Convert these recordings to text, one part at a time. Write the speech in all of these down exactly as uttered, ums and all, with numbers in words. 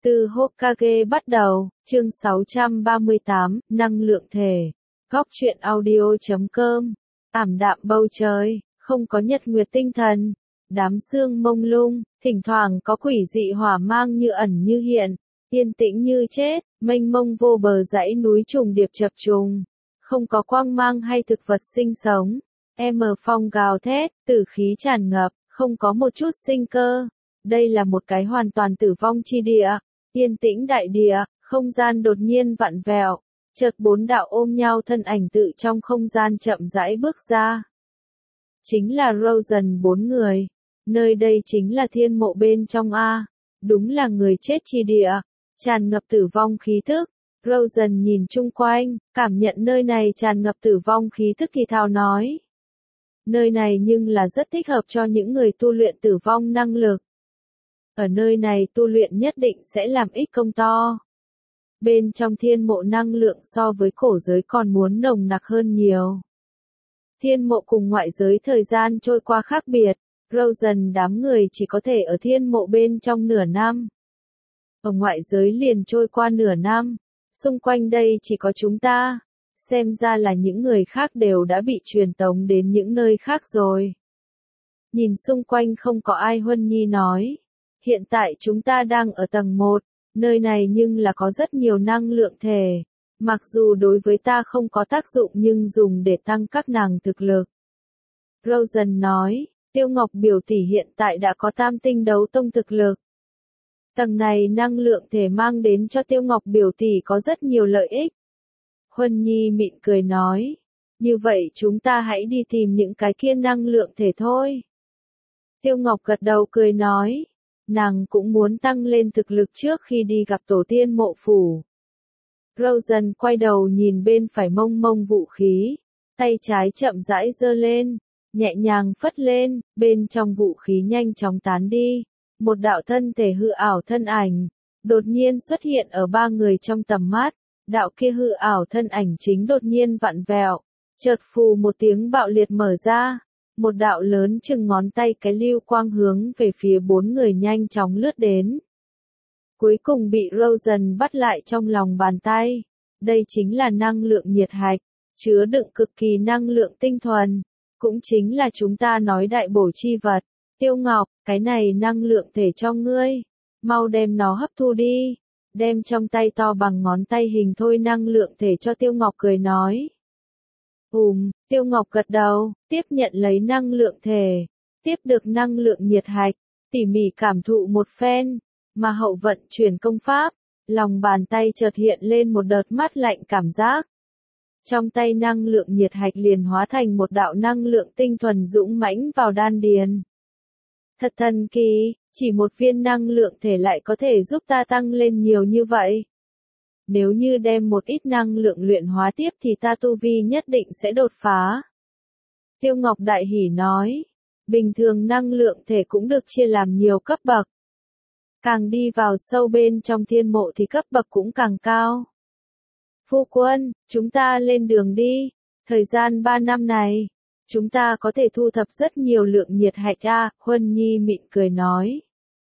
Từ Hokage bắt đầu, chương sáu trăm ba mươi tám, năng lượng thể. Góc truyện audio chấm com. Ảm đạm bầu trời, không có nhật nguyệt tinh thần. Đám sương mông lung, thỉnh thoảng có quỷ dị hỏa mang như ẩn như hiện. Yên tĩnh như chết, mênh mông vô bờ dãy núi trùng điệp chập trùng. Không có quang mang hay thực vật sinh sống. M phong gào thét, tử khí tràn ngập, không có một chút sinh cơ. Đây là một cái hoàn toàn tử vong chi địa. Yên tĩnh đại địa, không gian đột nhiên vặn vẹo, chợt bốn đạo ôm nhau thân ảnh tự trong không gian chậm rãi bước ra. Chính là Rosen bốn người. Nơi đây chính là thiên mộ bên trong A. Đúng là người chết chi địa, tràn ngập tử vong khí thức. Rosen nhìn chung quanh, cảm nhận nơi này tràn ngập tử vong khí thức thì thào nói. Nơi này nhưng là rất thích hợp cho những người tu luyện tử vong năng lực. Ở nơi này tu luyện nhất định sẽ làm ích công to. Bên trong thiên mộ năng lượng so với cổ giới còn muốn nồng nặc hơn nhiều. Thiên mộ cùng ngoại giới thời gian trôi qua khác biệt, Rosen đám người chỉ có thể ở thiên mộ bên trong nửa năm. Ở ngoại giới liền trôi qua nửa năm, xung quanh đây chỉ có chúng ta, xem ra là những người khác đều đã bị truyền tống đến những nơi khác rồi. Nhìn xung quanh không có ai, Huân Nhi nói. Hiện tại chúng ta đang ở tầng một, nơi này nhưng là có rất nhiều năng lượng thể. Mặc dù đối với ta không có tác dụng nhưng dùng để tăng các nàng thực lực. Rosen nói, Tiêu Ngọc biểu tỷ hiện tại đã có tam tinh đấu tông thực lực. Tầng này năng lượng thể mang đến cho Tiêu Ngọc biểu tỷ có rất nhiều lợi ích. Huân Nhi mỉm cười nói, như vậy chúng ta hãy đi tìm những cái kia năng lượng thể thôi. Tiêu Ngọc gật đầu cười nói. Nàng cũng muốn tăng lên thực lực trước khi đi gặp tổ tiên mộ phủ. Rosen quay đầu nhìn bên phải mông mông vũ khí, tay trái chậm rãi giơ lên, nhẹ nhàng phất lên, bên trong vũ khí nhanh chóng tán đi. Một đạo thân thể hư ảo thân ảnh, đột nhiên xuất hiện ở ba người trong tầm mắt. Đạo kia hư ảo thân ảnh chính đột nhiên vặn vẹo, chợt phù một tiếng bạo liệt mở ra. Một đạo lớn chừng ngón tay cái lưu quang hướng về phía bốn người nhanh chóng lướt đến. Cuối cùng bị Rosen bắt lại trong lòng bàn tay. Đây chính là năng lượng nhiệt hạch, chứa đựng cực kỳ năng lượng tinh thuần. Cũng chính là chúng ta nói đại bổ chi vật. Tiêu Ngọc, cái này năng lượng thể cho ngươi. Mau đem nó hấp thu đi. Đem trong tay to bằng ngón tay hình thôi năng lượng thể cho Tiêu Ngọc cười nói. Ùm, Tiêu Ngọc gật đầu, tiếp nhận lấy năng lượng thể, tiếp được năng lượng nhiệt hạch, tỉ mỉ cảm thụ một phen, mà hậu vận chuyển công pháp, lòng bàn tay chợt hiện lên một đợt mát lạnh cảm giác. Trong tay năng lượng nhiệt hạch liền hóa thành một đạo năng lượng tinh thuần dũng mãnh vào đan điền. Thật thần kỳ, chỉ một viên năng lượng thể lại có thể giúp ta tăng lên nhiều như vậy. Nếu như đem một ít năng lượng luyện hóa tiếp thì ta tu vi nhất định sẽ đột phá. Tiêu Ngọc đại hỉ nói, bình thường năng lượng thể cũng được chia làm nhiều cấp bậc. Càng đi vào sâu bên trong thiên mộ thì cấp bậc cũng càng cao. Phu quân, chúng ta lên đường đi, thời gian ba năm này, chúng ta có thể thu thập rất nhiều lượng nhiệt hạch a, Huân Nhi mỉm cười nói.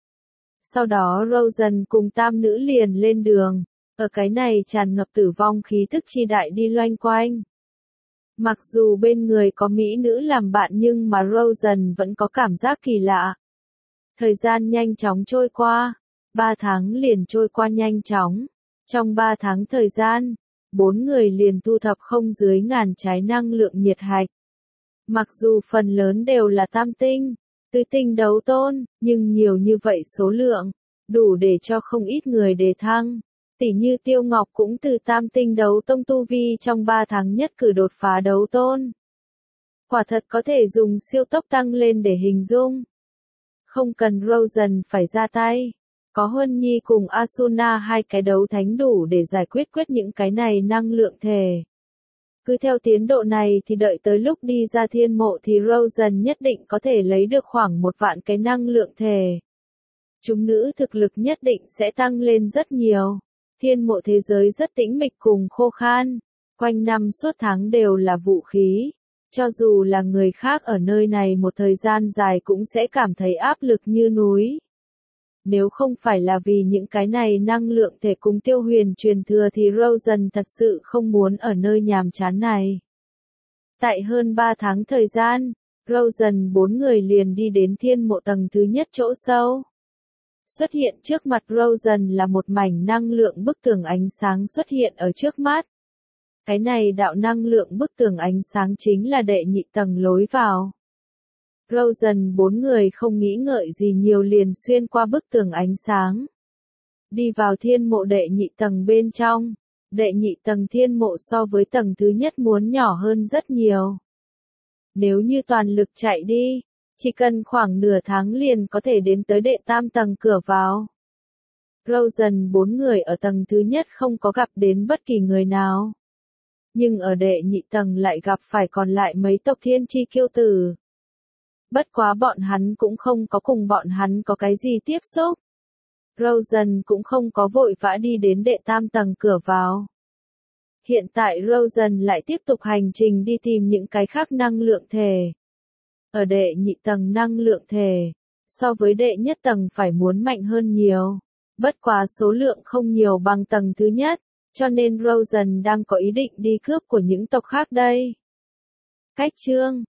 Sau đó Rosen cùng tam nữ liền lên đường. Ở cái này tràn ngập tử vong khí tức chi đại đi loanh quanh. Mặc dù bên người có mỹ nữ làm bạn nhưng mà Rosen vẫn có cảm giác kỳ lạ. Thời gian nhanh chóng trôi qua, ba tháng liền trôi qua nhanh chóng. Trong ba tháng thời gian, bốn người liền thu thập không dưới ngàn trái năng lượng nhiệt hạch. Mặc dù phần lớn đều là tam tinh, tứ tinh đấu tôn, nhưng nhiều như vậy số lượng, đủ để cho không ít người đề thăng. Tỷ như Tiêu Ngọc cũng từ tam tinh đấu tông tu vi trong ba tháng nhất cử đột phá đấu tôn. Quả thật có thể dùng siêu tốc tăng lên để hình dung. Không cần Rosen phải ra tay. Có Huân Nhi cùng Asuna hai cái đấu thánh đủ để giải quyết quyết những cái này năng lượng thể. Cứ theo tiến độ này thì đợi tới lúc đi ra thiên mộ thì Rosen nhất định có thể lấy được khoảng một vạn cái năng lượng thể. Chúng nữ thực lực nhất định sẽ tăng lên rất nhiều. Thiên mộ thế giới rất tĩnh mịch cùng khô khan, quanh năm suốt tháng đều là vũ khí. Cho dù là người khác ở nơi này một thời gian dài cũng sẽ cảm thấy áp lực như núi. Nếu không phải là vì những cái này năng lượng thể cùng Tiêu Huyền truyền thừa thì Rosen thật sự không muốn ở nơi nhàm chán này. Tại hơn ba tháng thời gian, Rosen bốn người liền đi đến thiên mộ tầng thứ nhất chỗ sâu. Xuất hiện trước mặt Rosen là một mảnh năng lượng bức tường ánh sáng xuất hiện ở trước mắt. Cái này đạo năng lượng bức tường ánh sáng chính là đệ nhị tầng lối vào. Rosen bốn người không nghĩ ngợi gì nhiều liền xuyên qua bức tường ánh sáng. Đi vào thiên mộ đệ nhị tầng bên trong. Đệ nhị tầng thiên mộ so với tầng thứ nhất muốn nhỏ hơn rất nhiều. Nếu như toàn lực chạy đi, chỉ cần khoảng nửa tháng liền có thể đến tới đệ tam tầng cửa vào. Rosen bốn người ở tầng thứ nhất không có gặp đến bất kỳ người nào. Nhưng ở đệ nhị tầng lại gặp phải còn lại mấy tộc thiên chi kiêu tử. Bất quá bọn hắn cũng không có cùng bọn hắn có cái gì tiếp xúc. Rosen cũng không có vội vã đi đến đệ tam tầng cửa vào. Hiện tại Rosen lại tiếp tục hành trình đi tìm những cái khác năng lượng thể. Ở đệ nhị tầng năng lượng thể, so với đệ nhất tầng phải muốn mạnh hơn nhiều. Bất quá số lượng không nhiều bằng tầng thứ nhất, cho nên Rosen đang có ý định đi cướp của những tộc khác đây. Cách chương